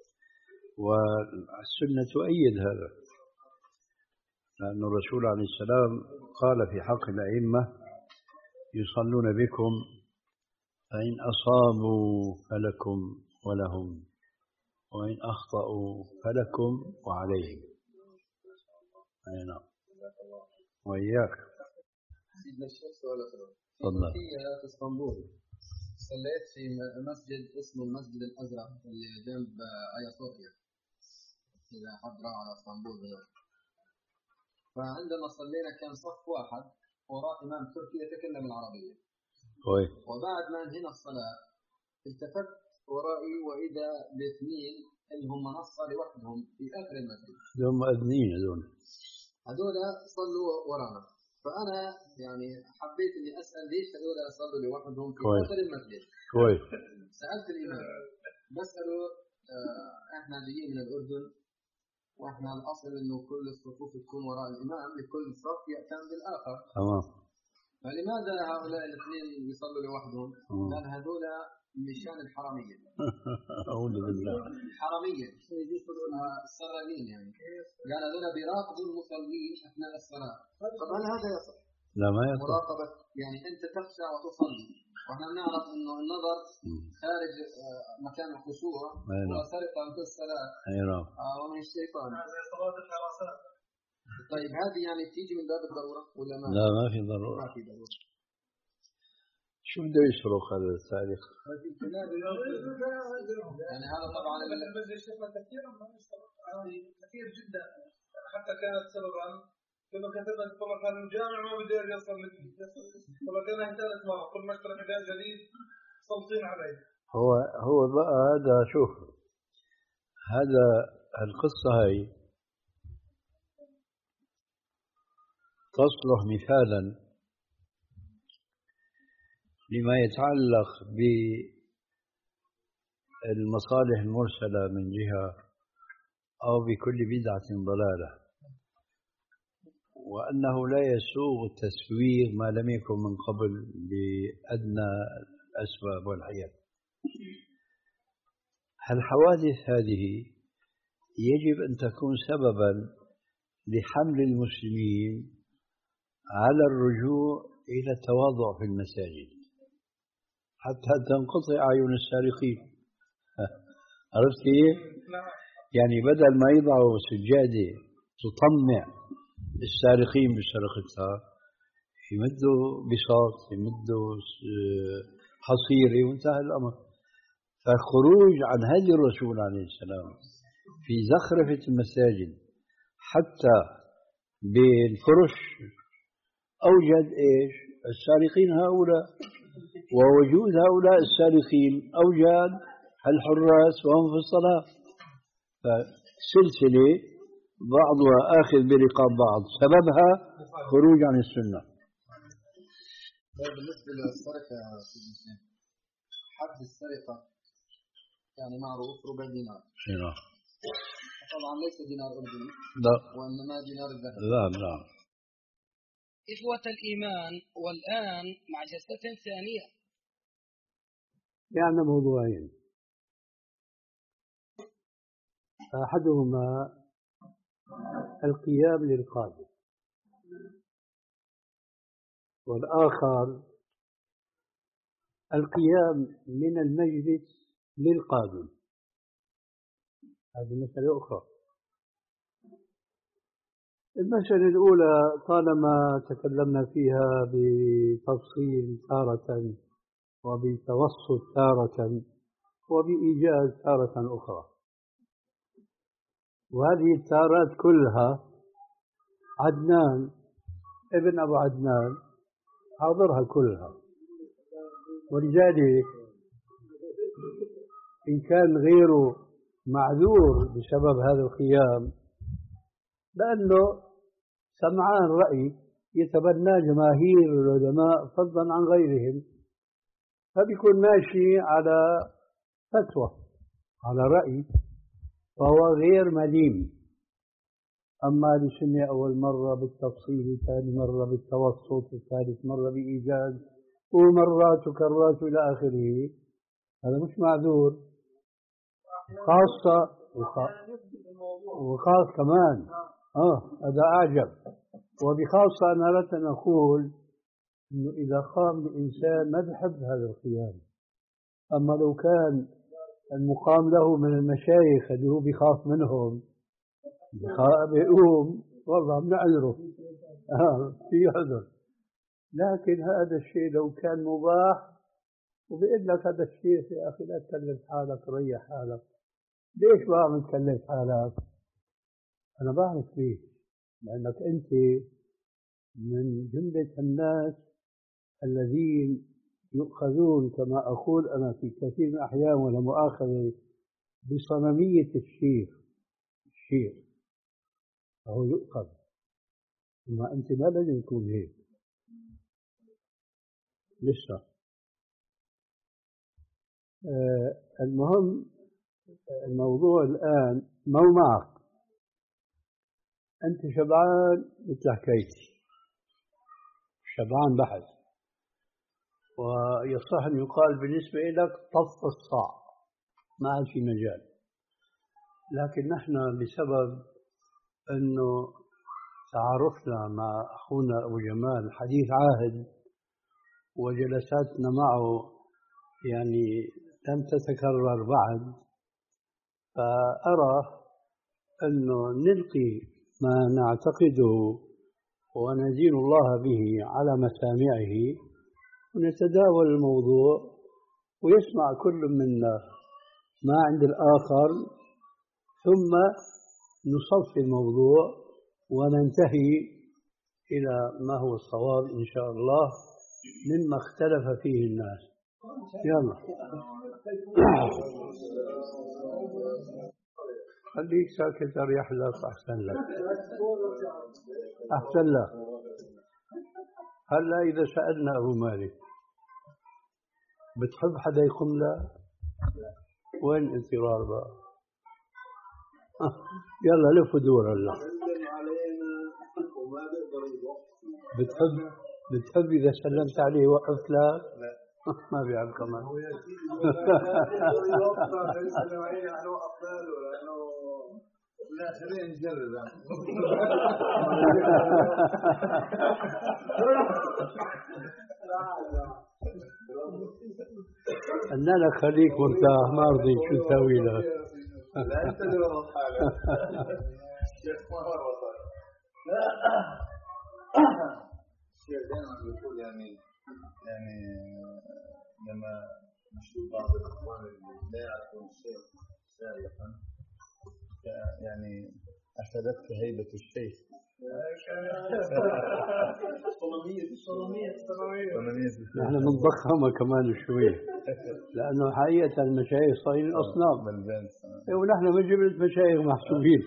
والسنة تؤيد هذا، لأن الرسول عليه السلام قال في حق الأئمة يصلون بكم فإن أصابوا فلكم ولهم وإن أخطأوا فلكم وعليهم. أي نعم. وإياك. سيدنا الشيخ سؤال أخير. تفضل. في اسطنبول صليت في مسجد اسمه المسجد الأزرق اللي جنب آيا صوفيا إذا حد راح على اسطنبول هنا. فعندما صلينا كان صف واحد وراء إمام تركي يتكلم العربية. طيب. وبعد ما انتهينا الصلاة التفت ورائي وإذا باثنين اللي هم نصة لوحدهم في آخر المسجد. هم أذنين هذول. هذول صلوا ورانا. فأنا يعني حبيت إني أسأل ليش هذول صلوا لوحدهم في كويس. آخر المسجد. كويس. سألت الإمام بسأله آه إحنا جايين من الأردن وإحنا الأصل إنه كل الصفوف تكون وراء الإمام لكل صف يأتم بالآخر. تمام. فلماذا هؤلاء الاثنين يصلوا لوحدهم؟ قال هذول مشان الحرامية. أعوذ بالله. الحرامية السرانين يعني. قال هذول بيراقبوا المصلين أثناء الصلاة. طبعا هذا يصح. لا ما يصح. مراقبة يعني أنت تخشع وتصلي وإحنا نعرف إنه النظر خارج مكان الخشوع وسرقة في الصلاة. أي نعم. ومن الشيطان. هذا صلاة الحراسات. طيب هذه يعني تيجي من باب الضرورة ولا ما؟ لا ما في ضرورة. ما في ضرورة. شو بده يصرخ هذا التاريخ؟ يعني هذا طبعا المسجد شفنا كثيرا كثير جدا حتى كانت سببا كما كتبنا طبعا كان الجامع ما بده يصل مثلي طبعا كان ثالث مرة كل ما اشترك بداية جديد صوتين عليه. هو هو بقى هذا شوف هذا القصة هاي تصلح مثالا لما يتعلق بالمصالح المرسلة من جهة أو بكل بدعة ضلالة. وأنه لا يسوغ تسويغ ما لم يكن من قبل بأدنى الأسباب والحياة. الحوادث هذه يجب أن تكون سببا لحمل المسلمين على الرجوع إلى التواضع في المساجد حتى تنقطع أعين السارقين. عرفت كيف؟ يعني بدل ما يضعوا سجادة تطمع السارقين بسرقتها يمدوا بساط يمدوا حصيرة وانتهى الأمر. فالخروج عن هدي الرسول عليه السلام في زخرفة المساجد حتى بالفرش أوجد إيش؟ السارقين هؤلاء، ووجود هؤلاء السارقين أوجد الحراس وهم في الصلاة. فسلسلة بعضها آخذ برقاب بعض، سببها خروج عن السنة. بالنسبة للسرقة يا سيدي الشيخ، حد السرقة يعني معروف ربع دينار. نعم. طبعا ليس دينار أردني. لا. وإنما دينار الذهب. لا لا. إخوة الإيمان، والآن مع جلسة ثانية. يعني موضوعين، أحدهما القيام للقادم، والآخر القيام من المجلس للقادم. هذه مسألة أخرى. المسألة الأولى طالما تكلمنا فيها بتفصيل تارة وبتوسط تارة وبإيجاز تارة أخرى، وهذه التارات كلها عدنان ابن أبو عدنان حاضرها كلها. ولذلك إن كان غيره معذور بسبب هذا القيام لأنه سمعان رأي يتبنى جماهير العلماء فضلا عن غيرهم، فبيكون ماشي على فتوى على رأي فهو غير مليم. أما لسنة أول مرة بالتفصيل، ثاني مرة بالتوسط، ثالث مرة بإيجاز، ومرات وكرات إلى آخره، هذا مش معذور. خاصة وخاص كمان آه هذا أعجب. وبخاصة أنا أردت أن أقول إنه إذا قام الإنسان ما بحب هذا القيام. أما لو كان المقام له من المشايخ اللي هو بيخاف منهم بيقوم والله بنعذره آه في عذر. لكن هذا الشيء لو كان مباح وبيقول لك هذا الشيء يا أخي لا تكلف حالك ريح حالك، ليش بعمل تكلف حالك؟ أنا بعرف ليش، لأنك أنت من جملة الناس الذين يؤخذون كما أقول أنا في كثير من الأحيان ولا مؤاخذة بصنمية الشيخ. الشيخ فهو يؤخذ، أما أنت ما لازم تكون هيك لسه. آه المهم الموضوع الآن مو معك أنت شبعان مثل حكايتي، شبعان بحث، ويصح أن يقال بالنسبة لك طف الصاع ما عاد في مجال. لكن نحن بسبب أنه تعارفنا مع أخونا أبو جمال حديث عهد وجلساتنا معه يعني لم تتكرر بعد، فأرى أنه نلقي ما نعتقده وندين الله به على مسامعه ونتداول الموضوع ويسمع كل منا ما عند الآخر، ثم نصفي الموضوع وننتهي إلى ما هو الصواب إن شاء الله مما اختلف فيه الناس. يلا خليك ساكت أريح لك، أحسن لك أحسن لك. هلا إذا سألنا أبو مالك بتحب حدا يقوم له؟ وين الانتظار بقى؟ آه. يلا لف دور هلا. وما بيقدر يوقف. بتحب بتحب إذا سلمت عليه وقفت له؟ لا ما بيعرف كمان. هو يا سيدي يقدر يوقف يسلم عليه على وقف باله لأنه لا خلينا نجرب أنا لك خليك مرتاح ما أرضي شو تسوي له. لا أنت اللي ورط حالك شيخ ما ورط الشيخ دائما بيقول يعني يعني لما نشوف بعض الإخوان اللي لا يعرفون الشيخ سابقا يعني أخذتك هيبة الشيخ. صلمية صلمية صلمية نحن بنضخمها كمان شوي لأنه حقيقة المشايخ صايرين أصنام ونحن من جبلة مشايخ محسوبين.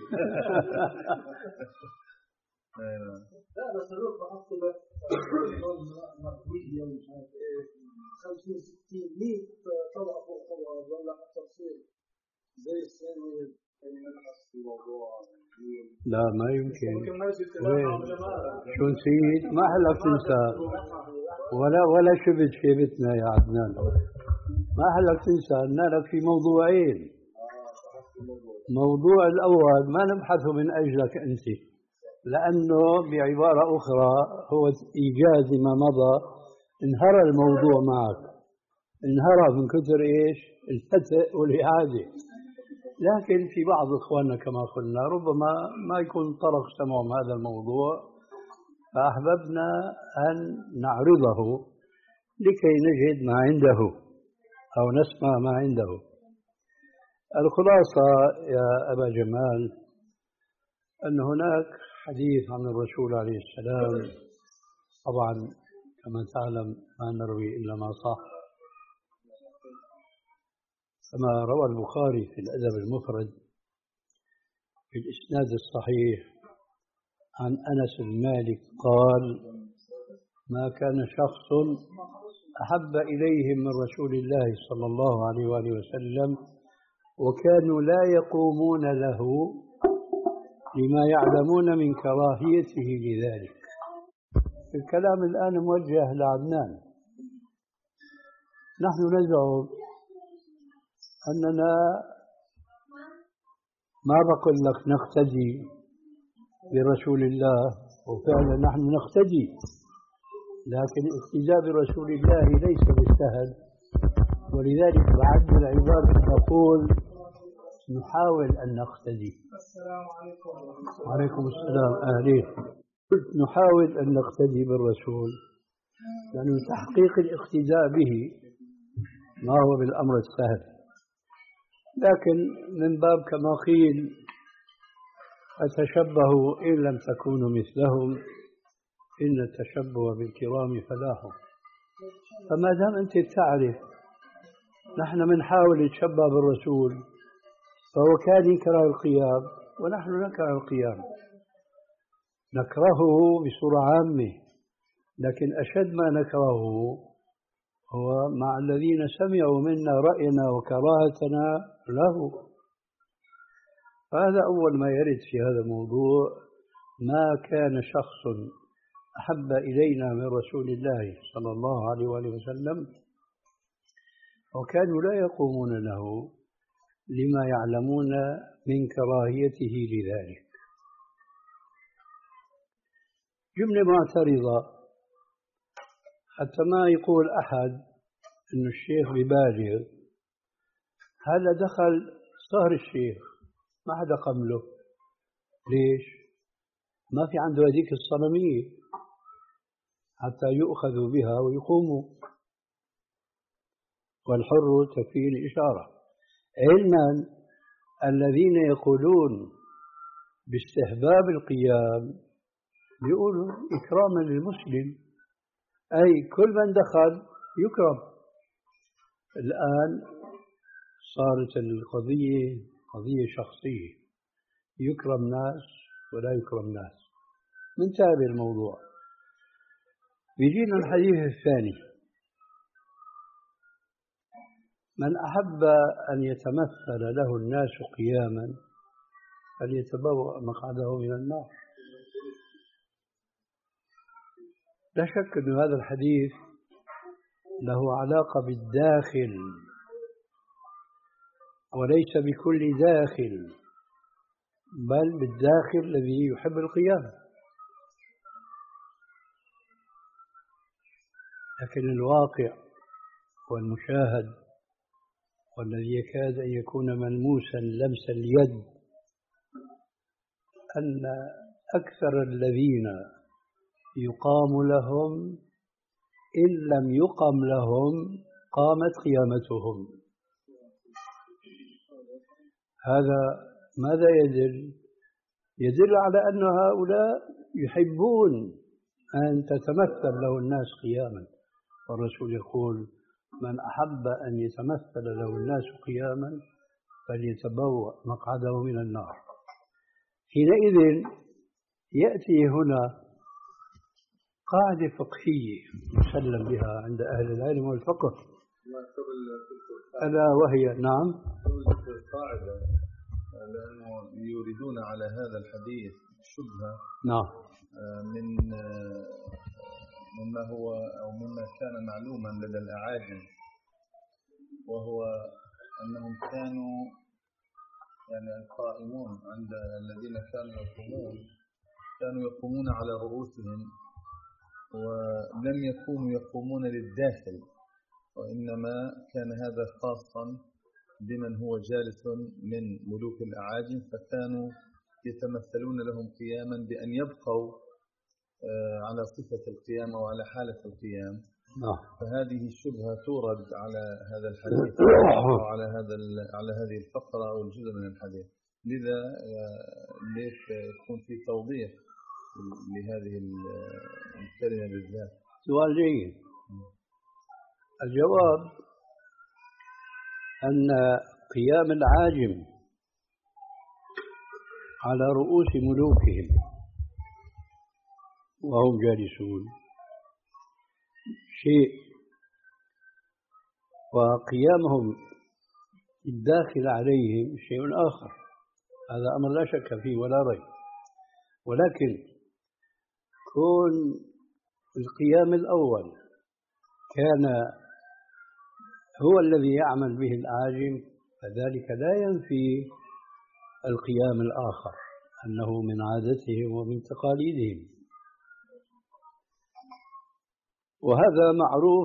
لا بس الروح بحط لك مقبولية ومش عارف ايه خمسين ستين مية طبعا فوق طبعا ولا تفصيل زي السنة يعني نبحث في الموضوع. لا ما يمكن شو نسيت ما حلك تنسى ولا ولا شبت شيبتنا يا عدنان ما حلك تنسى أن لك في موضوعين. موضوع الأول ما نبحثه من أجلك أنت لأنه بعبارة أخرى هو إيجاز ما مضى انهرى الموضوع معك انهرى من كثر إيش الفتح والإعادة. لكن في بعض إخواننا كما قلنا ربما ما يكون طرق سمعهم هذا الموضوع فأحببنا أن نعرضه لكي نجد ما عنده أو نسمع ما عنده. الخلاصة يا أبا جمال أن هناك حديث عن الرسول عليه السلام طبعا كما تعلم ما نروي إلا ما صح كما روى البخاري في الأدب المفرد في الإسناد الصحيح عن أنس المالك قال ما كان شخص أحب إليهم من رسول الله صلى الله عليه وآله وسلم وكانوا لا يقومون له لما يعلمون من كراهيته لذلك. الكلام الآن موجه لعدنان. نحن نزعم أننا ما بقول لك نقتدي برسول الله وفعلا نحن نقتدي لكن الاقتداء برسول الله ليس بالسهل ولذلك بعد العبارة نقول نحاول أن نقتدي. السلام عليكم. وعليكم السلام أهلين. نحاول أن نقتدي بالرسول لأن تحقيق الاقتداء به ما هو بالأمر السهل لكن من باب كما قيل أتشبهوا إن لم تكونوا مثلهم إن التشبه بالكرام فلاح. فما دام أنت تعرف نحن بنحاول نتشبه بالرسول فهو كان يكره القيام ونحن نكره القيام نكرهه بصورة عامة لكن أشد ما نكرهه هو مع الذين سمعوا منا رأينا وكراهتنا له. هذا أول ما يرد في هذا الموضوع ما كان شخص أحب إلينا من رسول الله صلى الله عليه وآله وسلم وكانوا لا يقومون له لما يعلمون من كراهيته لذلك. جملة معترضة حتى ما يقول أحد إنه الشيخ ببالغ هذا دخل صهر الشيخ ما حدا قبله. ليش؟ ما في عنده هذيك الصنمية حتى يؤخذوا بها ويقوموا والحر تكفيه الإشارة. علما الذين يقولون باستحباب القيام يقولوا إكراما للمسلم أي كل من دخل يكرم. الآن صارت القضية قضية شخصية يكرم ناس ولا يكرم ناس. من تابع الموضوع بيجينا الحديث الثاني من أحب أن يتمثل له الناس قياما فليتبوأ مقعده من النار. لا شك أن هذا الحديث له علاقة بالداخل وليس بكل داخل، بل بالداخل الذي يحب القيام. لكن الواقع والمشاهد والذي يكاد أن يكون ملموسا لمس اليد أن أكثر الذين يقام لهم إن لم يقم لهم قامت قيامتهم. هذا ماذا يدل؟ يدل على أن هؤلاء يحبون أن تتمثل له الناس قياما، والرسول يقول من أحب أن يتمثل له الناس قياما فليتبوأ مقعده من النار. حينئذ يأتي هنا قاعدة فقهية مسلم بها عند أهل العلم والفقه، ألا وهي نعم قاعدة، لأنه يريدون على هذا الحديث شبهة نعم من مما هو أو مما كان معلوما لدى الأعاجم، وهو أنهم كانوا يعني القائمون عند الذين كانوا يقومون كانوا يقومون على رؤوسهم، ولم يكونوا يقومون للداخل، وإنما كان هذا خاصا بمن هو جالس من ملوك الأعاجم، فكانوا يتمثلون لهم قياما بأن يبقوا على صفة القيام أو على حالة القيام. فهذه الشبهة تورد على هذا الحديث أو على هذا على هذه الفقرة أو الجزء من الحديث، لذا ليش يكون في توضيح لهذه الكلمة بالذات؟ سؤال جيد. الجواب أن قيام العاجم على رؤوس ملوكهم وهم جالسون شيء، وقيامهم الداخل عليهم شيء آخر. هذا أمر لا شك فيه ولا ريب، ولكن كون القيام الأول كان هو الذي يعمل به العاجم فذلك لا ينفي القيام الآخر أنه من عادتهم ومن تقاليدهم، وهذا معروف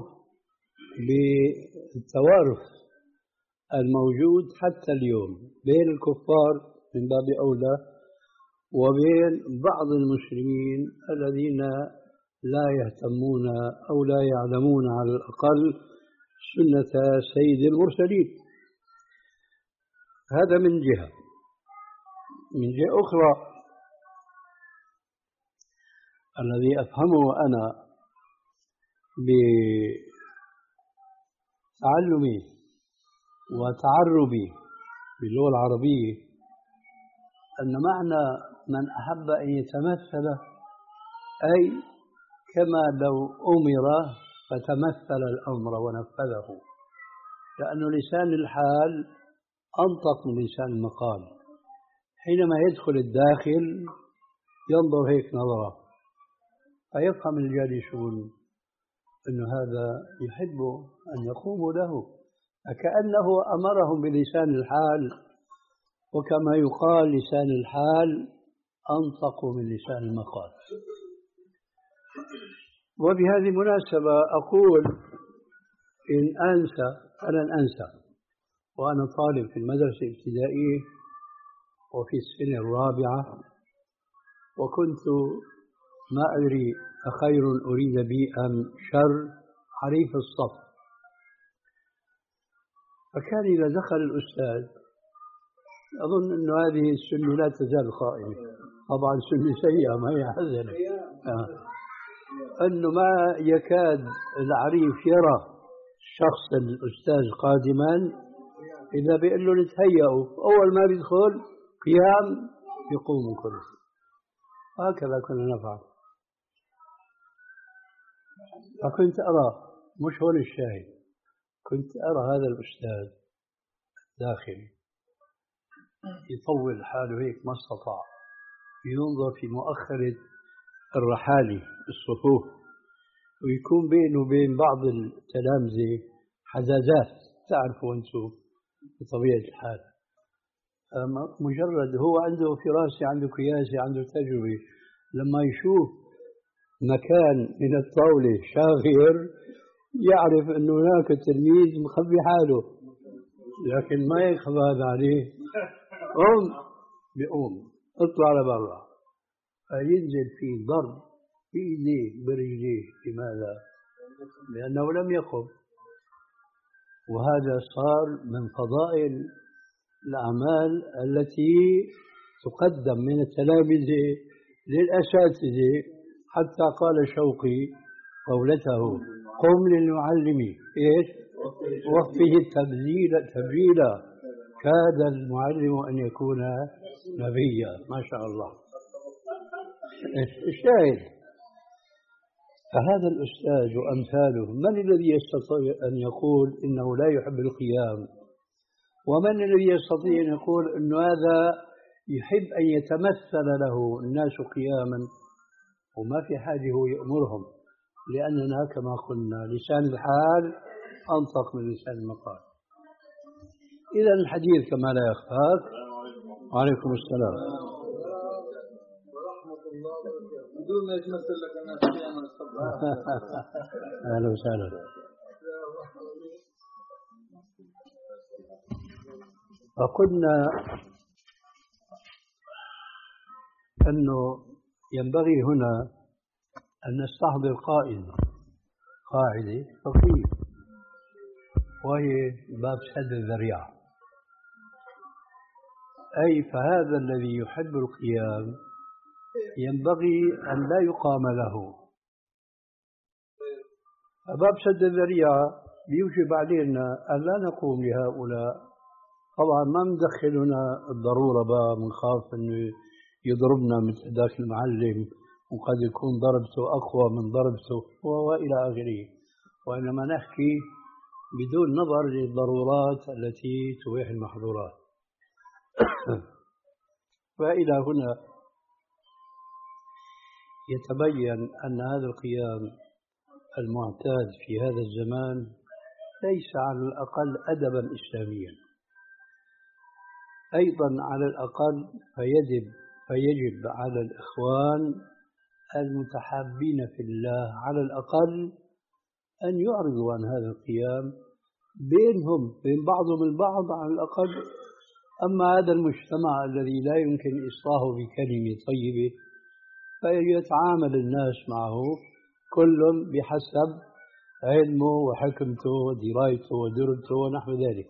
بالتوارث الموجود حتى اليوم بين الكفار من باب أولى وبين بعض المسلمين الذين لا يهتمون أو لا يعلمون على الأقل سنة سيد المرسلين. هذا من جهة. من جهة أخرى الذي أفهمه أنا بتعلمي وتعربي باللغة العربية أن معنى من أحب أن يتمثل أي كما لو أمر فتمثل الأمر ونفذه، لأن لسان الحال أنطق من لسان المقال. حينما يدخل الداخل ينظر هيك نظرة فيفهم الجالسون أن هذا يحب أن يقوموا له، فكأنه أمرهم بلسان الحال، وكما يقال لسان الحال أنطق من لسان المقال. وبهذه المناسبة أقول إن أنسى فلن أنسى، وأنا طالب في المدرسة الابتدائية وفي السنة الرابعة، وكنت ما أدري أخير أريد بي أم شر حريف الصف. فكان إذا دخل الأستاذ أظن أن هذه السنة لا تزال قائمة، طبعا سنة سيئة ما هي حزنة، آه. أنه ما يكاد العريف يرى شخص الأستاذ قادما إذا بيقول له نتهيأوا، أول ما بيدخل قيام يقوم كله. هكذا كنا نفعل. فكنت أرى مش هون الشاهد، كنت أرى هذا الأستاذ داخل يطول حاله هيك ما استطاع، ينظر في مؤخرة الرحالي الصفوف ويكون بينه وبين بعض التلامذة حزازات، تعرفوا أنتم بطبيعة الحال. مجرد هو عنده فراسة، عنده قياسة، عنده تجربة، لما يشوف مكان من الطاولة شاغر يعرف أنه هناك التلميذ مخبي حاله، لكن ما يخبى هذا عليه. قوم بيقوم، اطلع لبرا، فينزل فيه ضرب بإيديه برجليه. لماذا؟ لأنه لم يخب. وهذا صار من فضائل الأعمال التي تقدم من التلامذة للأساتذة، حتى قال شوقي قولته: قم للمعلم إيش؟ وفه التبذيل تبجيلا، كاد المعلم أن يكون نبيا. ما شاء الله. الشاهد، فهذا الأستاذ وأمثاله من الذي يستطيع أن يقول إنه لا يحب القيام؟ ومن الذي يستطيع أن يقول أن هذا يحب أن يتمثل له الناس قياما وما في حاجة هو يأمرهم؟ لأننا كما قلنا لسان الحال أنطق من لسان المقال. إذا الحديث كما لا يخفاك. وعليكم السلام ورحمة الله وبركاته. بدون ما يتمثل لك الناس قياما الصبر. أهلا وسهلا. فقلنا أنه ينبغي هنا أن نستحضر قائمة قاعدة فقهية، وهي باب سد الذريعة. أي فهذا الذي يحب القيام ينبغي أن لا يقام له. باب سد الذريعة يوجب علينا أن لا نقوم لهؤلاء. طبعا ما مدخلنا الضرورة بقى، منخاف أنه يضربنا مثل ذاك المعلم وقد يكون ضربته أقوى من ضربته وإلى آخره، وإنما نحكي بدون نظر للضرورات التي تبيح المحظورات. فإلى هنا يتبين أن هذا القيام المعتاد في هذا الزمان ليس على الأقل أدبا إسلاميا. أيضا على الأقل فيجب فيجب على الإخوان المتحابين في الله على الأقل أن يعرضوا عن هذا القيام بينهم بين بعضهم البعض على الأقل. أما هذا المجتمع الذي لا يمكن إصلاحه بكلمة طيبة فيتعامل الناس معه كل بحسب علمه وحكمته ودرايته ودرته ونحو ذلك.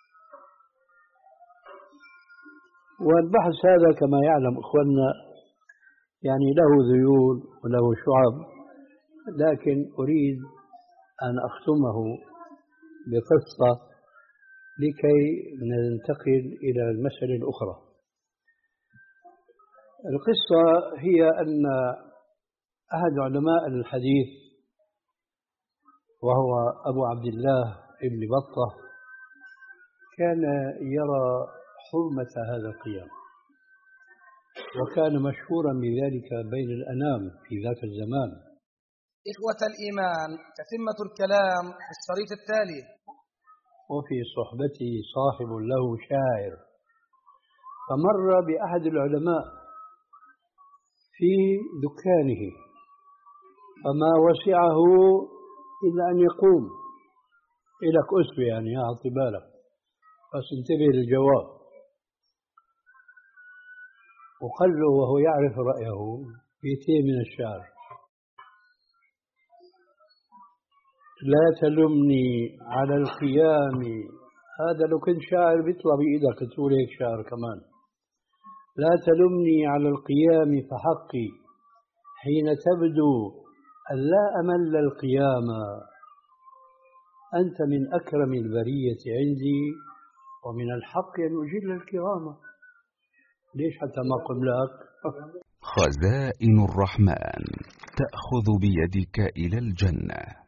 والبحث هذا كما يعلم إخواننا يعني له ذيول وله شعب، لكن أريد أن أختمه بقصة لكي ننتقل إلى المسألة الأخرى. القصة هي أن أحد علماء الحديث وهو أبو عبد الله ابن بطة كان يرى حرمة هذا القيام، وكان مشهورا بذلك بين الأنام في ذاك الزمان. إخوة الإيمان، تتمة الكلام في الشريط التالي. وفي صحبته صاحب له شاعر، فمر بأحد العلماء في دكانه فما وسعه إلا أن يقوم إلك أسوة، يعني أعطي بالك بس انتبه للجواب. وقال له وهو يعرف رأيه بيتين من الشعر: لا تلمني على القيام. هذا لو كنت شاعر بيطلع بإيدك تقول هيك شعر كمان. لا تلمني على القيام فحقي حين تبدو أن لا أمل القيام. أنت من أكرم البرية عندي ومن الحق أن أجل الكرامة. ليش حتى ما قم لك؟ خزائن الرحمن تأخذ بيدك إلى الجنة.